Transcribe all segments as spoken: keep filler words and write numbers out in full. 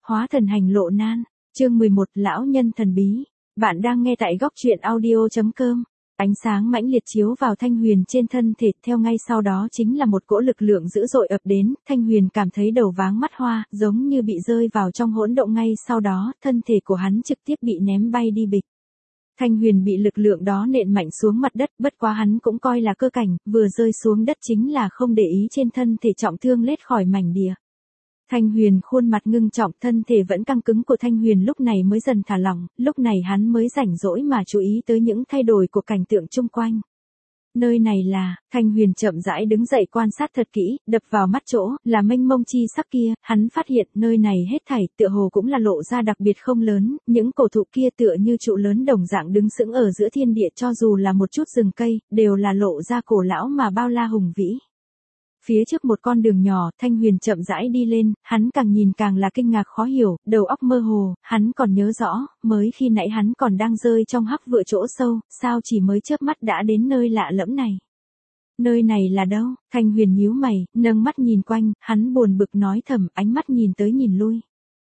hóa thần hành lộ nan, chương mười một lão nhân thần bí. Bạn đang nghe tại góc truyện audio.com. Ánh sáng mãnh liệt chiếu vào Thanh Huyền trên thân thể, theo ngay sau đó chính là một cỗ lực lượng dữ dội ập đến, Thanh Huyền cảm thấy đầu váng mắt hoa, giống như bị rơi vào trong hỗn độn ngay sau đó, thân thể của hắn trực tiếp bị ném bay đi bịch. Thanh Huyền bị lực lượng đó nện mạnh xuống mặt đất, bất quá hắn cũng coi là cơ cảnh, vừa rơi xuống đất chính là không để ý trên thân thể trọng thương lết khỏi mảnh địa. Thanh Huyền khuôn mặt ngưng trọng, thân thể vẫn căng cứng của Thanh Huyền lúc này mới dần thả lỏng, lúc này hắn mới rảnh rỗi mà chú ý tới những thay đổi của cảnh tượng chung quanh. Nơi này là, Thanh Huyền chậm rãi đứng dậy quan sát thật kỹ, đập vào mắt chỗ, là mênh mông chi sắc kia, hắn phát hiện nơi này hết thảy tựa hồ cũng là lộ ra đặc biệt không lớn, những cổ thụ kia tựa như trụ lớn đồng dạng đứng sững ở giữa thiên địa, cho dù là một chút rừng cây, đều là lộ ra cổ lão mà bao la hùng vĩ. Phía trước một con đường nhỏ, Thanh Huyền chậm rãi đi lên, hắn càng nhìn càng là kinh ngạc khó hiểu, đầu óc mơ hồ, hắn còn nhớ rõ, mới khi nãy hắn còn đang rơi trong hắc vựa chỗ sâu, sao chỉ mới chớp mắt đã đến nơi lạ lẫm này. Nơi này là đâu? Thanh Huyền nhíu mày, nâng mắt nhìn quanh, hắn buồn bực nói thầm, ánh mắt nhìn tới nhìn lui.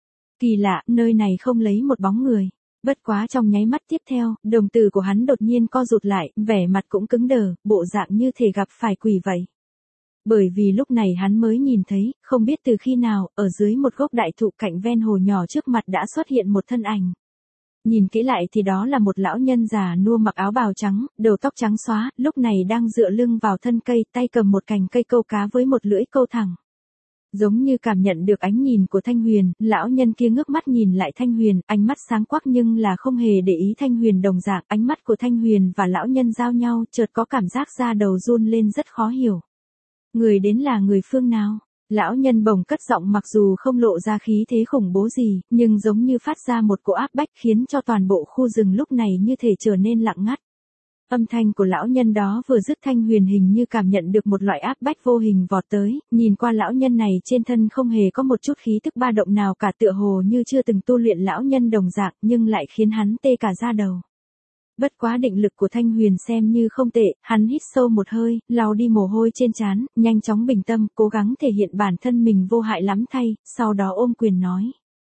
Kỳ lạ, nơi này không lấy một bóng người. Bất quá trong nháy mắt tiếp theo, đồng tử của hắn đột nhiên co rụt lại, vẻ mặt cũng cứng đờ, bộ dạng như thể gặp phải quỷ vậy. Bởi vì lúc này hắn mới nhìn thấy, không biết từ khi nào, ở dưới một gốc đại thụ cạnh ven hồ nhỏ trước mặt đã xuất hiện một thân ảnh. Nhìn kỹ lại thì đó là một lão nhân già nua mặc áo bào trắng, đầu tóc trắng xóa, lúc này đang dựa lưng vào thân cây, tay cầm một cành cây câu cá với một lưỡi câu thẳng. Giống như cảm nhận được ánh nhìn của Thanh Huyền, lão nhân kia ngước mắt nhìn lại Thanh Huyền, ánh mắt sáng quắc nhưng là không hề để ý Thanh Huyền đồng dạng, ánh mắt của Thanh Huyền và lão nhân giao nhau, chợt có cảm giác da đầu run lên rất khó hiểu. Người đến là người phương nào? Lão nhân bồng cất giọng mặc dù không lộ ra khí thế khủng bố gì, nhưng giống như phát ra một cỗ áp bách khiến cho toàn bộ khu rừng lúc này như thể trở nên lặng ngắt. Âm thanh của lão nhân đó vừa dứt, Thanh Huyền hình như cảm nhận được một loại áp bách vô hình vọt tới, nhìn qua lão nhân này trên thân không hề có một chút khí tức ba động nào cả, tựa hồ như chưa từng tu luyện lão nhân đồng dạng, nhưng lại khiến hắn tê cả da đầu. Bất quá định lực của Thanh Huyền xem như không tệ, hắn hít sâu một hơi, lau đi mồ hôi trên trán, nhanh chóng bình tâm, cố gắng thể hiện bản thân mình vô hại lắm thay, sau đó ôm quyền nói.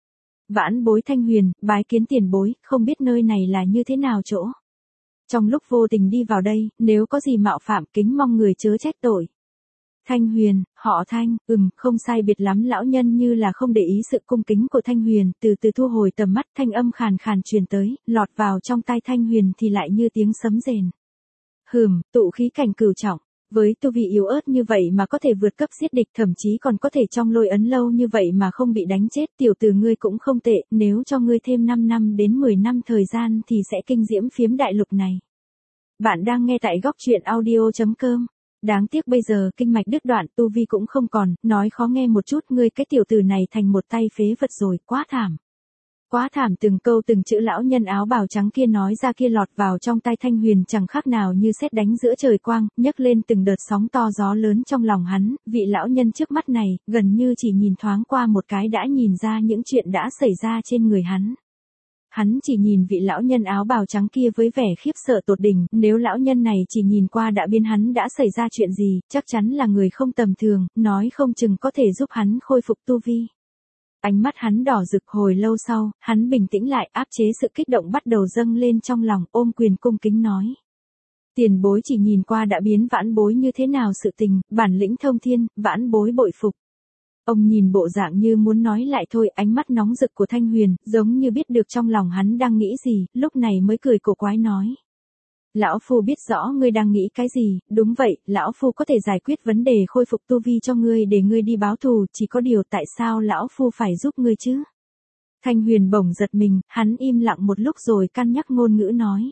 Vãn bối Thanh Huyền, bái kiến tiền bối, không biết nơi này là như thế nào chỗ. Trong lúc vô tình đi vào đây, nếu có gì mạo phạm kính mong người chớ trách tội. Thanh Huyền, họ Thanh, ừm, không sai biệt lắm, lão nhân như là không để ý sự cung kính của Thanh Huyền, từ từ thu hồi tầm mắt, thanh âm khàn khàn truyền tới, lọt vào trong tai Thanh Huyền thì lại như tiếng sấm rền. Hừm, tụ khí cảnh cửu trọng, với tu vi yếu ớt như vậy mà có thể vượt cấp giết địch, thậm chí còn có thể trong lôi ấn lâu như vậy mà không bị đánh chết, tiểu tử ngươi cũng không tệ, nếu cho ngươi thêm năm năm đến mười năm thời gian thì sẽ kinh diễm phiếm đại lục này. Bạn đang nghe tại góc truyện audio.com. Đáng tiếc bây giờ kinh mạch đứt đoạn, tu vi cũng không còn, nói khó nghe một chút, ngươi cái tiểu tử này thành một tay phế vật rồi, quá thảm. Quá thảm, từng câu từng chữ lão nhân áo bào trắng kia nói ra kia lọt vào trong tai Thanh Huyền chẳng khác nào như sét đánh giữa trời quang, nhấc lên từng đợt sóng to gió lớn trong lòng hắn, vị lão nhân trước mắt này, gần như chỉ nhìn thoáng qua một cái đã nhìn ra những chuyện đã xảy ra trên người hắn. Hắn chỉ nhìn vị lão nhân áo bào trắng kia với vẻ khiếp sợ tột đỉnh, nếu lão nhân này chỉ nhìn qua đã biết hắn đã xảy ra chuyện gì, chắc chắn là người không tầm thường, nói không chừng có thể giúp hắn khôi phục tu vi. Ánh mắt hắn đỏ rực, hồi lâu sau, hắn bình tĩnh lại, áp chế sự kích động bắt đầu dâng lên trong lòng, ôm quyền cung kính nói. Tiền bối chỉ nhìn qua đã biến vãn bối như thế nào sự tình, bản lĩnh thông thiên, vãn bối bội phục. Ông nhìn bộ dạng như muốn nói lại thôi, ánh mắt nóng rực của Thanh Huyền, giống như biết được trong lòng hắn đang nghĩ gì, lúc này mới cười cổ quái nói. Lão Phu biết rõ ngươi đang nghĩ cái gì, đúng vậy, Lão Phu có thể giải quyết vấn đề khôi phục tu vi cho ngươi để ngươi đi báo thù, chỉ có điều tại sao Lão Phu phải giúp ngươi chứ? Thanh Huyền bỗng giật mình, hắn im lặng một lúc rồi cân nhắc ngôn ngữ nói.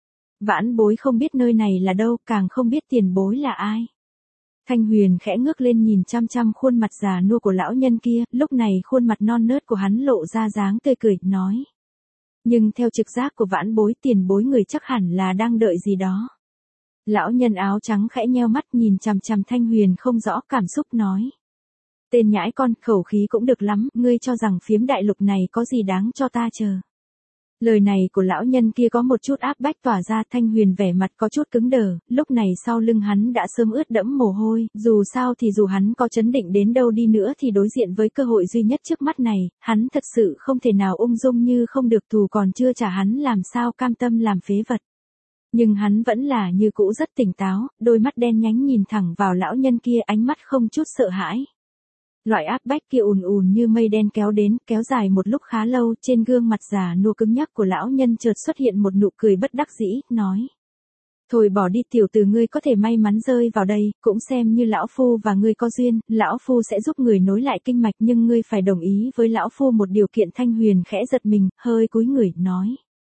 Vãn bối không biết nơi này là đâu, càng không biết tiền bối là ai. Thanh Huyền khẽ ngước lên nhìn chăm chăm khuôn mặt già nua của lão nhân kia, lúc này khuôn mặt non nớt của hắn lộ ra dáng tươi cười, nói. Nhưng theo trực giác của vãn bối, tiền bối người chắc hẳn là đang đợi gì đó. Lão nhân áo trắng khẽ nheo mắt nhìn chằm chằm Thanh Huyền không rõ cảm xúc nói. Tên nhãi con, khẩu khí cũng được lắm, ngươi cho rằng phiếm đại lục này có gì đáng cho ta chờ. Lời này của lão nhân kia có một chút áp bách tỏa ra. Thanh Huyền vẻ mặt có chút cứng đờ, lúc này sau lưng hắn đã sớm ướt đẫm mồ hôi, dù sao thì dù hắn có chấn định đến đâu đi nữa thì đối diện với cơ hội duy nhất trước mắt này, hắn thật sự không thể nào ung dung như không được, thù còn chưa trả hắn làm sao cam tâm làm phế vật. Nhưng hắn vẫn là như cũ rất tỉnh táo, đôi mắt đen nhánh nhìn thẳng vào lão nhân kia, ánh mắt không chút sợ hãi. Loại áp bách kia ùn ùn như mây đen kéo đến, kéo dài một lúc khá lâu, trên gương mặt già nua cứng nhắc của lão nhân chợt xuất hiện một nụ cười bất đắc dĩ, nói. Thôi bỏ đi tiểu tử, ngươi có thể may mắn rơi vào đây, cũng xem như lão phu và ngươi có duyên, lão phu sẽ giúp người nối lại kinh mạch, nhưng ngươi phải đồng ý với lão phu một điều kiện. Thanh Huyền khẽ giật mình, hơi cúi người, nói.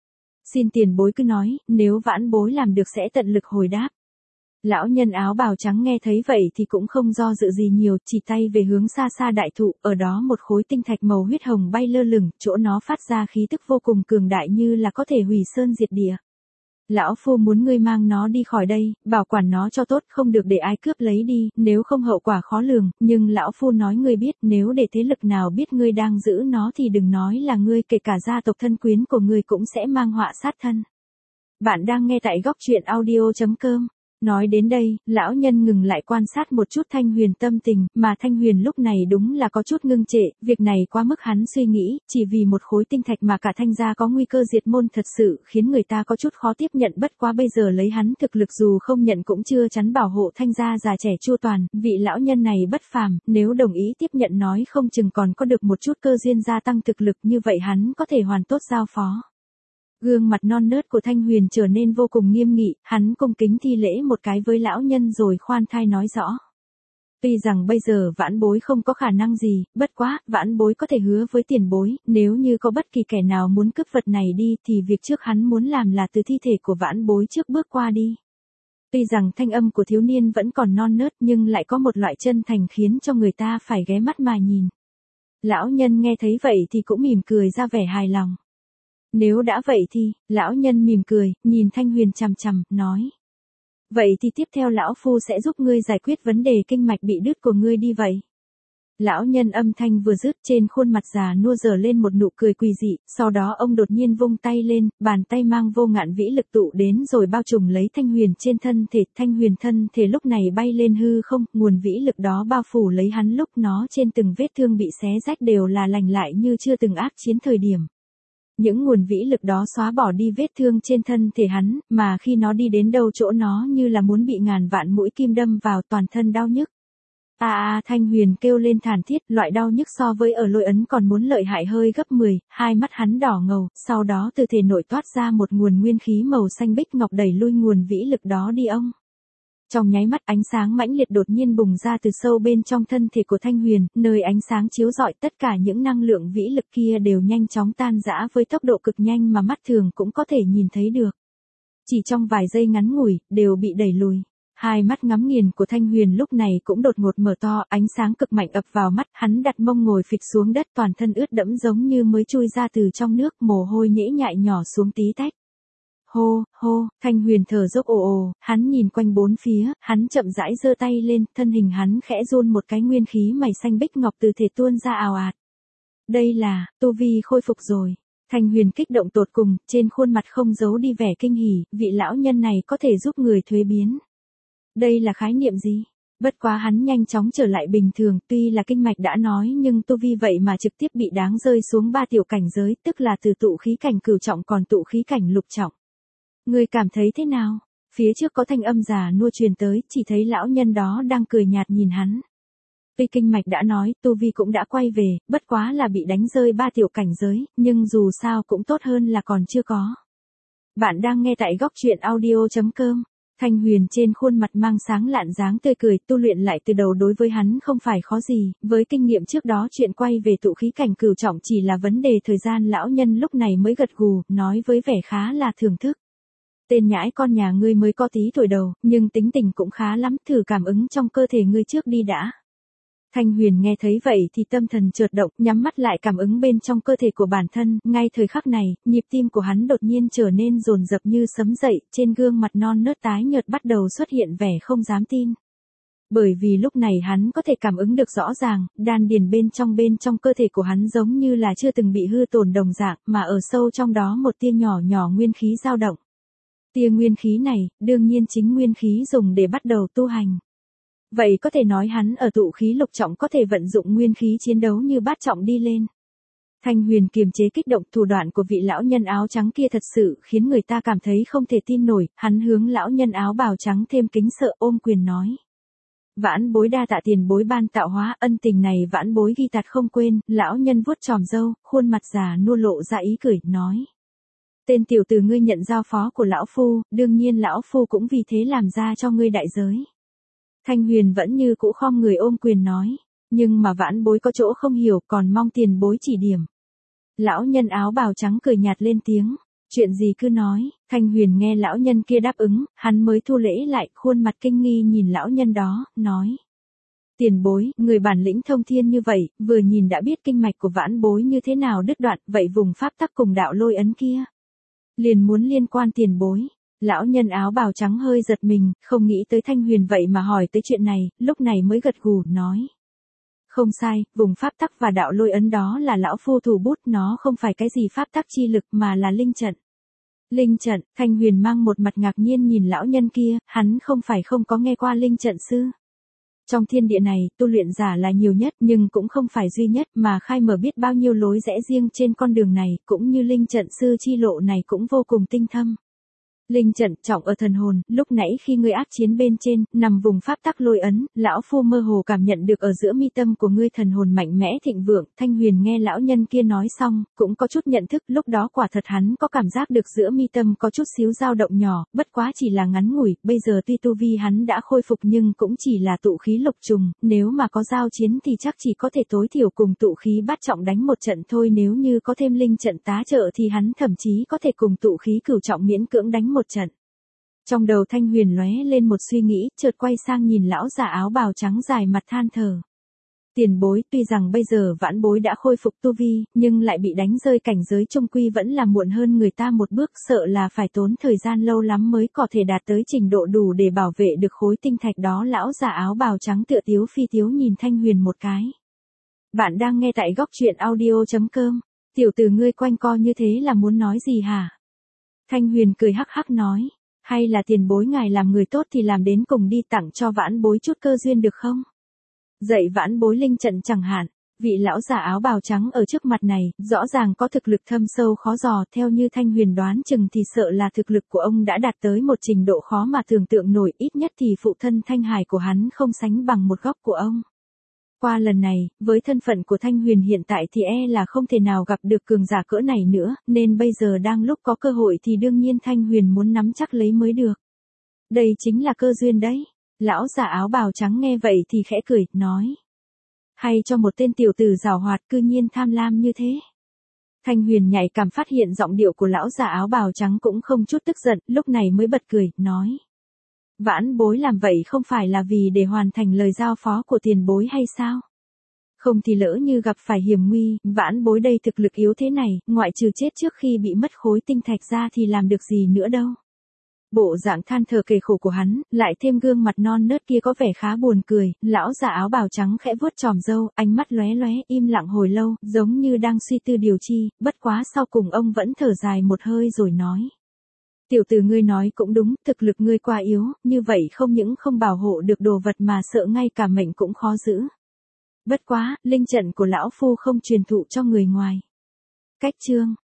Xin tiền bối cứ nói, nếu vãn bối làm được sẽ tận lực hồi đáp. Lão nhân áo bào trắng nghe thấy vậy thì cũng không do dự gì nhiều, chỉ tay về hướng xa xa đại thụ, ở đó một khối tinh thạch màu huyết hồng bay lơ lửng, chỗ nó phát ra khí tức vô cùng cường đại như là có thể hủy sơn diệt địa. Lão phu muốn ngươi mang nó đi khỏi đây, bảo quản nó cho tốt, không được để ai cướp lấy đi, nếu không hậu quả khó lường, nhưng lão phu nói ngươi biết, nếu để thế lực nào biết ngươi đang giữ nó thì đừng nói là ngươi, kể cả gia tộc thân quyến của ngươi cũng sẽ mang họa sát thân. Bạn đang nghe tại góc truyện audio chấm com. Nói đến đây, lão nhân ngừng lại quan sát một chút Thanh Huyền tâm tình, mà Thanh Huyền lúc này đúng là có chút ngưng trệ, việc này quá mức hắn suy nghĩ, chỉ vì một khối tinh thạch mà cả Thanh gia có nguy cơ diệt môn thật sự khiến người ta có chút khó tiếp nhận, bất quá bây giờ lấy hắn thực lực dù không nhận cũng chưa chắn bảo hộ Thanh gia già trẻ chu toàn, vị lão nhân này bất phàm, nếu đồng ý tiếp nhận nói không chừng còn có được một chút cơ duyên gia tăng thực lực, như vậy hắn có thể hoàn tốt giao phó. Gương mặt non nớt của Thanh Huyền trở nên vô cùng nghiêm nghị, hắn cung kính thi lễ một cái với lão nhân rồi khoan thai nói rõ. Tuy rằng bây giờ vãn bối không có khả năng gì, bất quá, vãn bối có thể hứa với tiền bối, nếu như có bất kỳ kẻ nào muốn cướp vật này đi thì việc trước hắn muốn làm là từ thi thể của vãn bối trước bước qua đi. Tuy rằng thanh âm của thiếu niên vẫn còn non nớt nhưng lại có một loại chân thành khiến cho người ta phải ghé mắt mà nhìn. Lão nhân nghe thấy vậy thì cũng mỉm cười ra vẻ hài lòng. Nếu đã vậy thì, lão nhân mỉm cười, nhìn Thanh Huyền chằm chằm, nói. Vậy thì tiếp theo lão phu sẽ giúp ngươi giải quyết vấn đề kinh mạch bị đứt của ngươi đi vậy. Lão nhân âm thanh vừa dứt, trên khuôn mặt già nua dở lên một nụ cười quỷ dị, sau đó ông đột nhiên vung tay lên, bàn tay mang vô ngạn vĩ lực tụ đến rồi bao trùm lấy Thanh Huyền trên thân thể. Thanh Huyền thân thể lúc này bay lên hư không, nguồn vĩ lực đó bao phủ lấy hắn, lúc nó trên từng vết thương bị xé rách đều là lành lại như chưa từng ác chiến thời điểm. Những nguồn vĩ lực đó xóa bỏ đi vết thương trên thân thể hắn, mà khi nó đi đến đâu chỗ nó như là muốn bị ngàn vạn mũi kim đâm vào, toàn thân đau nhức. A a, Thanh Huyền kêu lên thảm thiết, loại đau nhức so với ở lôi ấn còn muốn lợi hại hơi gấp mười, hai mắt hắn đỏ ngầu, sau đó từ thể nội toát ra một nguồn nguyên khí màu xanh bích ngọc đẩy lui nguồn vĩ lực đó đi ông. Trong nháy mắt ánh sáng mãnh liệt đột nhiên bùng ra từ sâu bên trong thân thể của Thanh Huyền, nơi ánh sáng chiếu rọi, tất cả những năng lượng vĩ lực kia đều nhanh chóng tan rã với tốc độ cực nhanh mà mắt thường cũng có thể nhìn thấy được. Chỉ trong vài giây ngắn ngủi, đều bị đẩy lùi. Hai mắt ngắm nghiền của Thanh Huyền lúc này cũng đột ngột mở to, ánh sáng cực mạnh ập vào mắt, hắn đặt mông ngồi phịch xuống đất, toàn thân ướt đẫm giống như mới chui ra từ trong nước, mồ hôi nhễ nhại nhỏ xuống tí tách. Hô, hô, Thanh Huyền thở dốc ồ ồ, hắn nhìn quanh bốn phía, hắn chậm rãi giơ tay lên, thân hình hắn khẽ run một cái, nguyên khí mày xanh bích ngọc từ thể tuôn ra ào ạt. Đây là, tu vi khôi phục rồi. Thanh Huyền kích động tột cùng, trên khuôn mặt không giấu đi vẻ kinh hỉ, vị lão nhân này có thể giúp người thuế biến. Đây là khái niệm gì? Bất quá hắn nhanh chóng trở lại bình thường, tuy là kinh mạch đã nói nhưng tu vi vậy mà trực tiếp bị đáng rơi xuống ba tiểu cảnh giới, tức là từ tụ khí cảnh cửu trọng còn tụ khí cảnh lục trọng. Ngươi cảm thấy thế nào? Phía trước có thanh âm già nua truyền tới, chỉ thấy lão nhân đó đang cười nhạt nhìn hắn. Tuy kinh mạch đã nói, tu vi cũng đã quay về, bất quá là bị đánh rơi ba tiểu cảnh giới, nhưng dù sao cũng tốt hơn là còn chưa có. Bạn đang nghe tại góc truyện audio chấm com. Thanh Huyền trên khuôn mặt mang sáng lạn dáng tươi cười, tu luyện lại từ đầu đối với hắn không phải khó gì, với kinh nghiệm trước đó chuyện quay về tụ khí cảnh cửu trọng chỉ là vấn đề thời gian. Lão nhân lúc này mới gật gù, nói với vẻ khá là thưởng thức. Tên nhãi con nhà ngươi mới có tí tuổi đầu, nhưng tính tình cũng khá lắm, thử cảm ứng trong cơ thể ngươi trước đi đã. Thanh Huyền nghe thấy vậy thì tâm thần chợt động, nhắm mắt lại cảm ứng bên trong cơ thể của bản thân, ngay thời khắc này, nhịp tim của hắn đột nhiên trở nên dồn dập như sấm dậy, trên gương mặt non nớt tái nhợt bắt đầu xuất hiện vẻ không dám tin. Bởi vì lúc này hắn có thể cảm ứng được rõ ràng, đan điền bên trong bên trong cơ thể của hắn giống như là chưa từng bị hư tổn đồng dạng, mà ở sâu trong đó một tia nhỏ nhỏ nguyên khí dao động. Tia nguyên khí này, đương nhiên chính nguyên khí dùng để bắt đầu tu hành. Vậy có thể nói hắn ở tụ khí lục trọng có thể vận dụng nguyên khí chiến đấu như bát trọng đi lên. Thanh Huyền kiềm chế kích động, thủ đoạn của vị lão nhân áo trắng kia thật sự khiến người ta cảm thấy không thể tin nổi, hắn hướng lão nhân áo bào trắng thêm kính sợ ôm quyền nói. Vãn bối đa tạ tiền bối ban tạo hóa, ân tình này vãn bối ghi tạc không quên. Lão nhân vuốt tròm râu, khuôn mặt già nua lộ ra ý cười, nói. Tên tiểu tử ngươi nhận giao phó của lão phu, đương nhiên lão phu cũng vì thế làm ra cho ngươi đại giới. Thanh Huyền vẫn như cũ khom người ôm quyền nói, nhưng mà vãn bối có chỗ không hiểu, còn mong tiền bối chỉ điểm. Lão nhân áo bào trắng cười nhạt lên tiếng, chuyện gì cứ nói. Thanh Huyền nghe lão nhân kia đáp ứng, hắn mới thu lễ lại, khuôn mặt kinh nghi nhìn lão nhân đó, nói. Tiền bối, người bản lĩnh thông thiên như vậy, vừa nhìn đã biết kinh mạch của vãn bối như thế nào đứt đoạn, vậy vùng pháp tắc cùng đạo lôi ấn kia. Liền muốn liên quan tiền bối. Lão nhân áo bào trắng hơi giật mình, không nghĩ tới Thanh Huyền vậy mà hỏi tới chuyện này, lúc này mới gật gù, nói. Không sai, vùng pháp tắc và đạo lôi ấn đó là lão phu thủ bút, nó không phải cái gì pháp tắc chi lực mà là linh trận. Linh trận, Thanh Huyền mang một mặt ngạc nhiên nhìn lão nhân kia, hắn không phải không có nghe qua linh trận sư. Trong thiên địa này, tu luyện giả là nhiều nhất nhưng cũng không phải duy nhất, mà khai mở biết bao nhiêu lối rẽ riêng trên con đường này, cũng như linh trận sư chi lộ này cũng vô cùng tinh thâm. Linh trận trọng ở thần hồn, lúc nãy khi ngươi ác chiến bên trên, nằm vùng pháp tắc lôi ấn, lão phu mơ hồ cảm nhận được ở giữa mi tâm của ngươi thần hồn mạnh mẽ thịnh vượng. Thanh Huyền nghe lão nhân kia nói xong, cũng có chút nhận thức, lúc đó quả thật hắn có cảm giác được giữa mi tâm có chút xíu dao động nhỏ, bất quá chỉ là ngắn ngủi, bây giờ tuy tu vi hắn đã khôi phục nhưng cũng chỉ là tụ khí lục trùng, nếu mà có giao chiến thì chắc chỉ có thể tối thiểu cùng tụ khí bát trọng đánh một trận thôi, nếu như có thêm linh trận tá trợ thì hắn thậm chí có thể cùng tụ khí cửu trọng miễn cưỡng đánh một trận. Trong đầu Thanh Huyền lóe lên một suy nghĩ, chợt quay sang nhìn lão già áo bào trắng dài mặt than thở. Tiền bối, tuy rằng bây giờ vãn bối đã khôi phục tu vi, nhưng lại bị đánh rơi cảnh giới trung quy vẫn là muộn hơn người ta một bước, sợ là phải tốn thời gian lâu lắm mới có thể đạt tới trình độ đủ để bảo vệ được khối tinh thạch đó. Lão già áo bào trắng tựa tiếu phi tiếu nhìn Thanh Huyền một cái. Bạn đang nghe tại góc truyện audio chấm com. Tiểu tử ngươi quanh co như thế là muốn nói gì hả? Thanh Huyền cười hắc hắc nói. Hay là tiền bối ngài làm người tốt thì làm đến cùng đi, tặng cho vãn bối chút cơ duyên được không? Dạy vãn bối linh trận chẳng hạn. Vị lão giả áo bào trắng ở trước mặt này, rõ ràng có thực lực thâm sâu khó dò, theo như Thanh Huyền đoán chừng thì sợ là thực lực của ông đã đạt tới một trình độ khó mà tưởng tượng nổi, ít nhất thì phụ thân Thanh Hải của hắn không sánh bằng một góc của ông. Qua lần này, với thân phận của Thanh Huyền hiện tại thì e là không thể nào gặp được cường giả cỡ này nữa, nên bây giờ đang lúc có cơ hội thì đương nhiên Thanh Huyền muốn nắm chắc lấy mới được. Đây chính là cơ duyên đấy. Lão già áo bào trắng nghe vậy thì khẽ cười, nói. Hay cho một tên tiểu tử giàu hoạt cư nhiên tham lam như thế. Thanh Huyền nhạy cảm phát hiện giọng điệu của lão già áo bào trắng cũng không chút tức giận, lúc này mới bật cười, nói. Vãn bối làm vậy không phải là vì để hoàn thành lời giao phó của tiền bối hay sao? Không thì lỡ như gặp phải hiểm nguy, vãn bối đây thực lực yếu thế này, ngoại trừ chết trước khi bị mất khối tinh thạch ra thì làm được gì nữa đâu. Bộ dạng than thở kề khổ của hắn, lại thêm gương mặt non nớt kia có vẻ khá buồn cười, lão già áo bào trắng khẽ vuốt tròm râu, ánh mắt lóe lóe, im lặng hồi lâu, giống như đang suy tư điều chi, bất quá sau cùng ông vẫn thở dài một hơi rồi nói. Tiểu tử ngươi nói cũng đúng, thực lực ngươi quá yếu, như vậy không những không bảo hộ được đồ vật mà sợ ngay cả mệnh cũng khó giữ. Bất quá, linh trận của lão phu không truyền thụ cho người ngoài. Cách chương